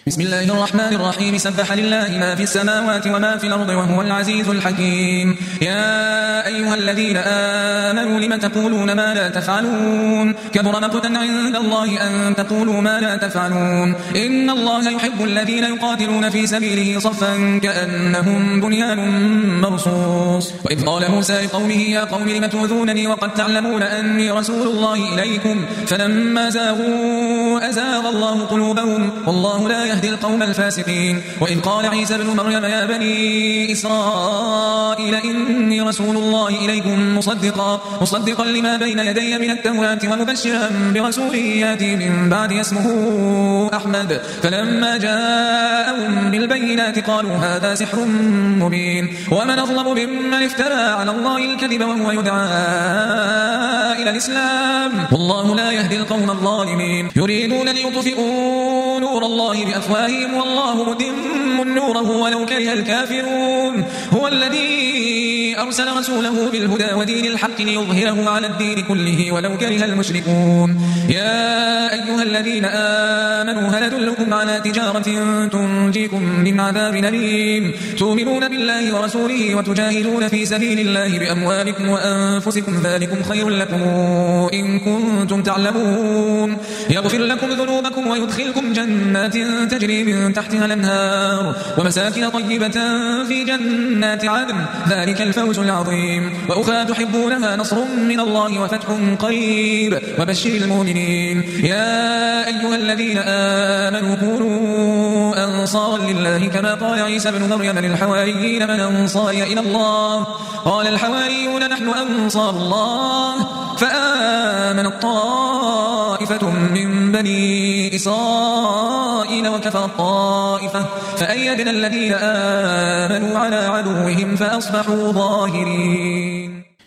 بسم الله الرحمن الرحيم سبح لله ما في السماوات وما في الأرض وهو العزيز الحكيم. يا أيها الذين آمنوا لم تقولون ما لا تفعلون كبر مقتا عند الله أن تقولوا ما لا تفعلون. إن الله يحب الذين يقاتلون في سبيله صفا كأنهم بنيان مرصوص. وإذ قال موسى لقومه يا قوم لم تؤذونني وقد تعلمون أني رسول الله إليكم فلما زاغوا أزاغ الله قلوبهم والله لا يهدي القوم الفاسقين. وإذ قال عيسى ابن مريم يا بني إسرائيل إني رسول الله إليكم مصدقا لما بين يدي من التوراة ومبشرا برسول يأتي من بعد اسمه أحمد. فلما جاءهم بالبينات قالوا هذا سحر مبين ومن أظلم ممن افترى على الله الكذب وهو يدعى إلى الإسلام والله لا يهدي القوم الظالمين. يريدون ليطفئوا نور الله بأفواههم والله متم نوره ولو كره الكافرون. هو الذي أرسل رسوله بالهدى ودين الحق ليظهره على الدين كله ولو كره المشركون. يا أيها الذين آمنوا هل أدلكم على تجارة تنجيكم من عذاب أليم تؤمنون بالله ورسوله وتجاهدون في سبيل الله بأموالكم وأنفسكم ذلكم خير لكم إن كنتم تعلمون. يغفر لكم ذنوبكم ويدخلكم جنات تجري من تحتها الأنهار ومساكن طيبة في جنات عدن ذلك الفوز العظيم. وأخرى تحبونها نصر من الله وفتح قريب وبشر المؤمنين. يا أيها الذين آمنوا كونوا أنصارا لله كما قال عيسى ابن مريم للحواريين من أنصاري إلى الله قال الحواريون نحن أنصار الله فآمنت طائفة من بني إسرائيل وكفرت طائفة فأيدنا الذين آمنوا على عدوهم فأصبحوا ظاهرين.